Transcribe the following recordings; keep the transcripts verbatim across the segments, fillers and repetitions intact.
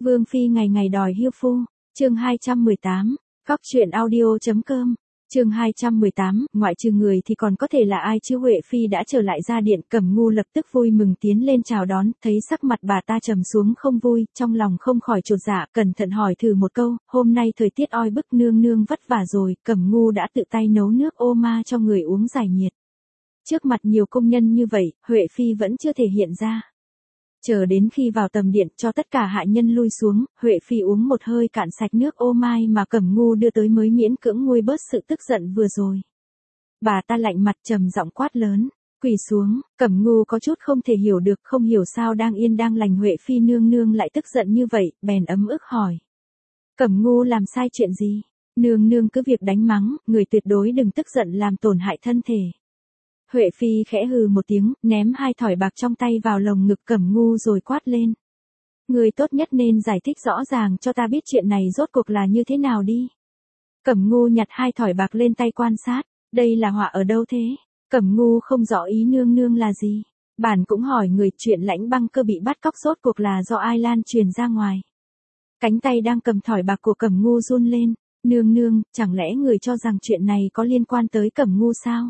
Vương phi ngày ngày đòi hiêu phu, chương hai trăm mười tám, Cóc truyện audio.com, chương hai trăm mười tám, ngoại trừ người thì còn có thể là ai chứ. Huệ phi đã trở lại ra điện, Cẩm Ngu lập tức vui mừng tiến lên chào đón, thấy sắc mặt bà ta trầm xuống không vui, trong lòng không khỏi chột dạ, cẩn thận hỏi thử một câu, hôm nay thời tiết oi bức nương nương vất vả rồi. Cẩm Ngu đã tự tay nấu nước ô ma cho người uống giải nhiệt. Trước mặt nhiều công nhân như vậy, Huệ phi vẫn chưa thể hiện ra. Chờ đến khi vào tầm điện cho tất cả hạ nhân lui xuống, Huệ phi uống một hơi cạn sạch nước ô mai mà Cẩm Ngu đưa tới mới miễn cưỡng nguôi bớt sự tức giận vừa rồi. Bà ta lạnh mặt trầm giọng quát lớn, quỳ xuống. Cẩm Ngu có chút không thể hiểu được, không hiểu sao đang yên đang lành Huệ phi nương nương lại tức giận như vậy, bèn ấm ức hỏi. Cẩm Ngu làm sai chuyện gì? Nương nương cứ việc đánh mắng, người tuyệt đối đừng tức giận làm tổn hại thân thể. Huệ phi khẽ hừ một tiếng, ném hai thỏi bạc trong tay vào lồng ngực Cẩm Ngu rồi quát lên. Người tốt nhất nên giải thích rõ ràng cho ta biết chuyện này rốt cuộc là như thế nào đi. Cẩm Ngu nhặt hai thỏi bạc lên tay quan sát, đây là họa ở đâu thế? Cẩm Ngu không rõ ý nương nương là gì. Bản cũng hỏi người chuyện Lãnh Băng Cơ bị bắt cóc rốt cuộc là do ai lan truyền ra ngoài. Cánh tay đang cầm thỏi bạc của Cẩm Ngu run lên, nương nương, chẳng lẽ người cho rằng chuyện này có liên quan tới Cẩm Ngu sao?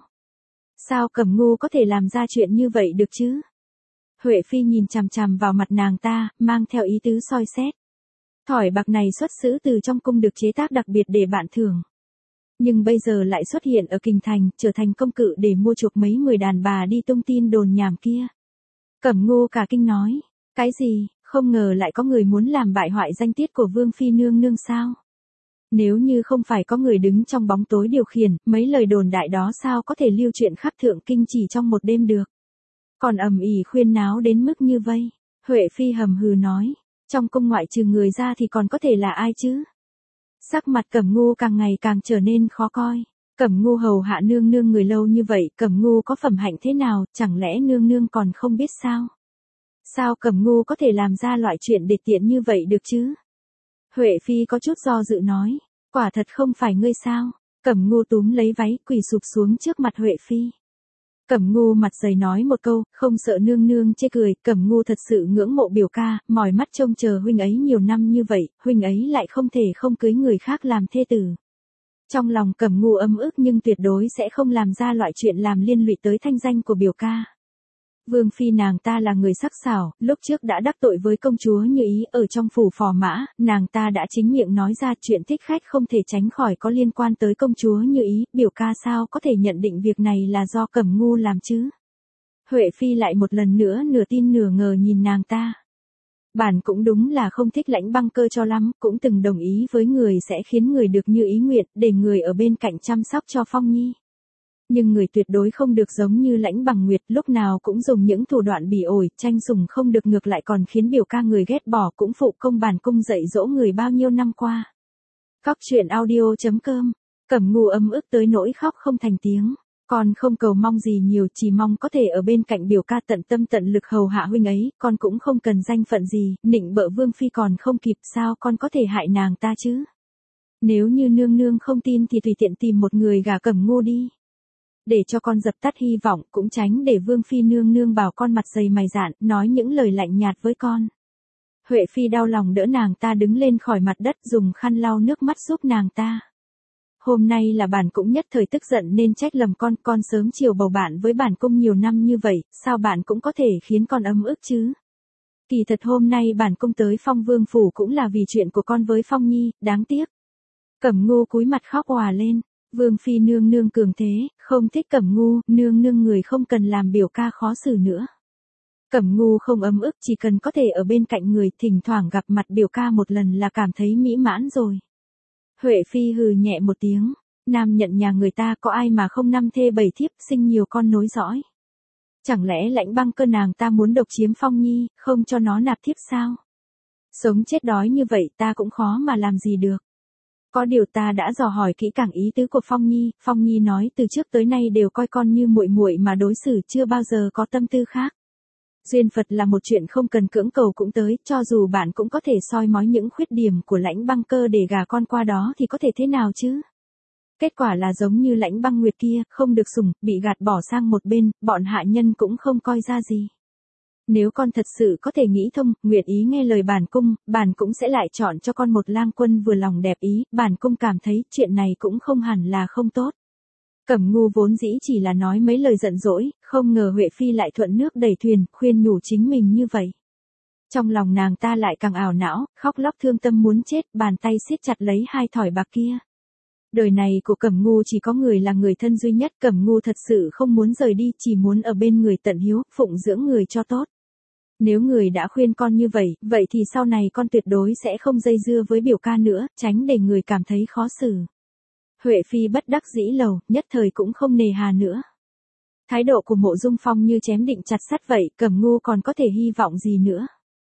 Sao Cẩm Ngu có thể làm ra chuyện như vậy được chứ? Huệ phi nhìn chằm chằm vào mặt nàng ta, mang theo ý tứ soi xét. Thỏi bạc này xuất xứ từ trong cung được chế tác đặc biệt để bạn thưởng. Nhưng bây giờ lại xuất hiện ở kinh thành, trở thành công cụ để mua chuộc mấy người đàn bà đi tung tin đồn nhảm kia. Cẩm Ngu cả kinh nói, cái gì, không ngờ lại có người muốn làm bại hoại danh tiết của Vương phi nương nương sao? Nếu như không phải có người đứng trong bóng tối điều khiển, mấy lời đồn đại đó sao có thể lưu truyền khắp thượng kinh chỉ trong một đêm được. Còn ầm ĩ khuyên náo đến mức như vây. Huệ phi hầm hừ nói, trong cung ngoại trừ người ra thì còn có thể là ai chứ? Sắc mặt Cẩm Ngu càng ngày càng trở nên khó coi. Cẩm Ngu hầu hạ nương nương người lâu như vậy, Cẩm Ngu có phẩm hạnh thế nào, chẳng lẽ nương nương còn không biết sao? Sao Cẩm Ngu có thể làm ra loại chuyện đê tiện như vậy được chứ? Huệ phi có chút do dự nói, quả thật không phải ngươi sao? Cẩm Ngu túm lấy váy quỳ sụp xuống trước mặt Huệ phi. Cẩm Ngu mặt dày nói một câu, không sợ nương nương chê cười. Cẩm Ngu thật sự ngưỡng mộ biểu ca, mỏi mắt trông chờ huynh ấy nhiều năm như vậy, huynh ấy lại không thể không cưới người khác làm thê tử. Trong lòng Cẩm Ngu ấm ức nhưng tuyệt đối sẽ không làm ra loại chuyện làm liên lụy tới thanh danh của biểu ca. Vương phi nàng ta là người sắc sảo, lúc trước đã đắc tội với công chúa Như Ý ở trong phủ Phò Mã, nàng ta đã chính miệng nói ra chuyện thích khách không thể tránh khỏi có liên quan tới công chúa Như Ý, biểu ca sao có thể nhận định việc này là do Cẩm Ngu làm chứ? Huệ phi lại một lần nữa nửa tin nửa ngờ nhìn nàng ta. Bản cũng đúng là không thích Lãnh Băng Cơ cho lắm, cũng từng đồng ý với người sẽ khiến người được như ý nguyện, để người ở bên cạnh chăm sóc cho Phong Nhi. Nhưng người tuyệt đối không được giống như Lãnh Bằng Nguyệt, lúc nào cũng dùng những thủ đoạn bỉ ổi, tranh sủng không được ngược lại còn khiến biểu ca người ghét bỏ, cũng phụ công bản cung dạy dỗ người bao nhiêu năm qua. Cóc truyện audio.com, Cẩm Ngu ấm ức tới nỗi khóc không thành tiếng, con không cầu mong gì nhiều, chỉ mong có thể ở bên cạnh biểu ca tận tâm tận lực hầu hạ huynh ấy, con cũng không cần danh phận gì, nịnh bợ Vương phi còn không kịp, sao con có thể hại nàng ta chứ? Nếu như nương nương không tin thì tùy tiện tìm một người gả Cẩm Ngu đi. Để cho con dập tắt hy vọng, cũng tránh để Vương phi nương nương bảo con mặt dày mày dạn, nói những lời lạnh nhạt với con. Huệ phi đau lòng đỡ nàng ta đứng lên khỏi mặt đất, dùng khăn lau nước mắt giúp nàng ta. Hôm nay là bản cũng nhất thời tức giận nên trách lầm con, con sớm chiều bầu bạn với bản cung nhiều năm như vậy, sao bạn cũng có thể khiến con ấm ức chứ? Kỳ thật hôm nay bản cung tới Phong Vương phủ cũng là vì chuyện của con với Phong Nhi, đáng tiếc. Cẩm Ngu cúi mặt khóc òa lên. Vương phi nương nương cường thế, không thích Cẩm Ngu, nương nương người không cần làm biểu ca khó xử nữa. Cẩm Ngu không ấm ức, chỉ cần có thể ở bên cạnh người, thỉnh thoảng gặp mặt biểu ca một lần là cảm thấy mỹ mãn rồi. Huệ phi hừ nhẹ một tiếng, nam nhận nhà người ta có ai mà không năm thê bảy thiếp, sinh nhiều con nối dõi. Chẳng lẽ Lãnh Băng Cơ nàng ta muốn độc chiếm Phong Nhi, không cho nó nạp thiếp sao? Sống chết đói như vậy ta cũng khó mà làm gì được. Có điều ta đã dò hỏi kỹ càng ý tứ của Phong Nhi, Phong Nhi nói từ trước tới nay đều coi con như muội muội mà đối xử, chưa bao giờ có tâm tư khác. Duyên Phật là một chuyện không cần cưỡng cầu cũng tới, cho dù bạn cũng có thể soi mói những khuyết điểm của Lãnh Băng Cơ để gả con qua đó thì có thể thế nào chứ? Kết quả là giống như Lãnh Băng Nguyệt kia, không được sủng, bị gạt bỏ sang một bên, bọn hạ nhân cũng không coi ra gì. Nếu con thật sự có thể nghĩ thông, nguyện ý nghe lời bản cung, bản cũng sẽ lại chọn cho con một lang quân vừa lòng đẹp ý, bản cung cảm thấy chuyện này cũng không hẳn là không tốt. Cẩm Ngu vốn dĩ chỉ là nói mấy lời giận dỗi, không ngờ Huệ Phi lại thuận nước đẩy thuyền, khuyên nhủ chính mình như vậy. Trong lòng nàng ta lại càng ảo não, khóc lóc thương tâm muốn chết, bàn tay siết chặt lấy hai thỏi bạc kia. Đời này của Cẩm Ngu chỉ có người là người thân duy nhất, Cẩm Ngu thật sự không muốn rời đi, chỉ muốn ở bên người tận hiếu, phụng dưỡng người cho tốt. Nếu người đã khuyên con như vậy, vậy thì sau này con tuyệt đối sẽ không dây dưa với biểu ca nữa, tránh để người cảm thấy khó xử. Huệ Phi bất đắc dĩ lầu, nhất thời cũng không nề hà nữa. Thái độ của Mộ Dung Phong như chém định chặt sắt vậy, Cẩm Ngu còn có thể hy vọng gì nữa.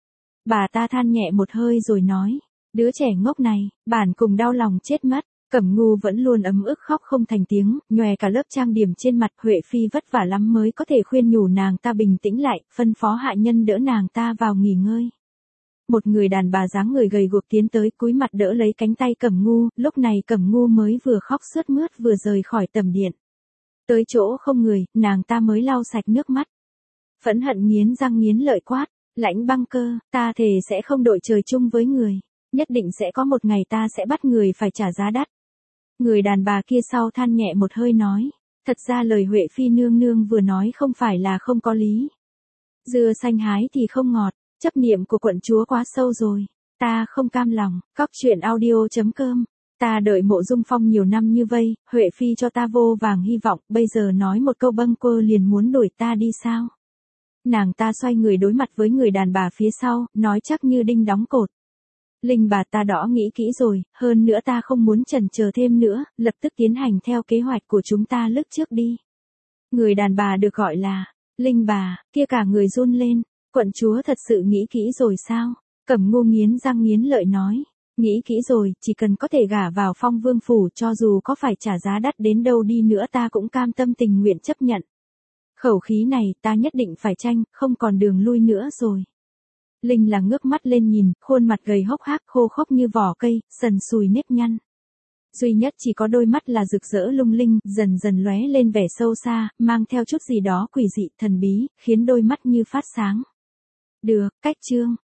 Bà ta than nhẹ một hơi rồi nói, đứa trẻ ngốc này, bản cùng đau lòng chết mất. Cẩm Ngu vẫn luôn ấm ức khóc không thành tiếng, nhòe cả lớp trang điểm trên mặt. Huệ Phi vất vả lắm mới có thể khuyên nhủ nàng ta bình tĩnh lại, phân phó hạ nhân đỡ nàng ta vào nghỉ ngơi. Một người đàn bà dáng người gầy guộc tiến tới cúi mặt đỡ lấy cánh tay Cẩm Ngu, lúc này Cẩm Ngu mới vừa khóc sướt mướt vừa rời khỏi tầm điện. Tới chỗ không người, nàng ta mới lau sạch nước mắt. Phẫn hận nghiến răng nghiến lợi quát, Lãnh Băng Cơ, ta thề sẽ không đội trời chung với người, nhất định sẽ có một ngày ta sẽ bắt người phải trả giá đắt. Người đàn bà kia sau than nhẹ một hơi nói, thật ra lời Huệ Phi nương nương vừa nói không phải là không có lý. Dưa xanh hái thì không ngọt, chấp niệm của quận chúa quá sâu rồi, ta không cam lòng. Cóc truyện audio chấm com. Ta đợi Mộ Dung Phong nhiều năm như vây, Huệ Phi cho ta vô vàng hy vọng, bây giờ nói một câu bâng quơ liền muốn đuổi ta đi sao? Nàng ta xoay người đối mặt với người đàn bà phía sau, nói chắc như đinh đóng cột. Linh bà ta đã nghĩ kỹ rồi, hơn nữa ta không muốn chần chờ thêm nữa, lập tức tiến hành theo kế hoạch của chúng ta lúc trước đi. Người đàn bà được gọi là Linh bà, kia cả người run lên, quận chúa thật sự nghĩ kỹ rồi sao? Cẩm Ngu nghiến răng nghiến lợi nói, nghĩ kỹ rồi, chỉ cần có thể gả vào Phong Vương phủ, cho dù có phải trả giá đắt đến đâu đi nữa ta cũng cam tâm tình nguyện chấp nhận. Khẩu khí này ta nhất định phải tranh, không còn đường lui nữa rồi. Linh là ngước mắt lên nhìn, khuôn mặt gầy hốc hác khô khốc như vỏ cây, sần sùi nếp nhăn. Duy nhất chỉ có đôi mắt là rực rỡ lung linh, dần dần lóe lên vẻ sâu xa, mang theo chút gì đó quỷ dị, thần bí, khiến đôi mắt như phát sáng. Được, cách chương.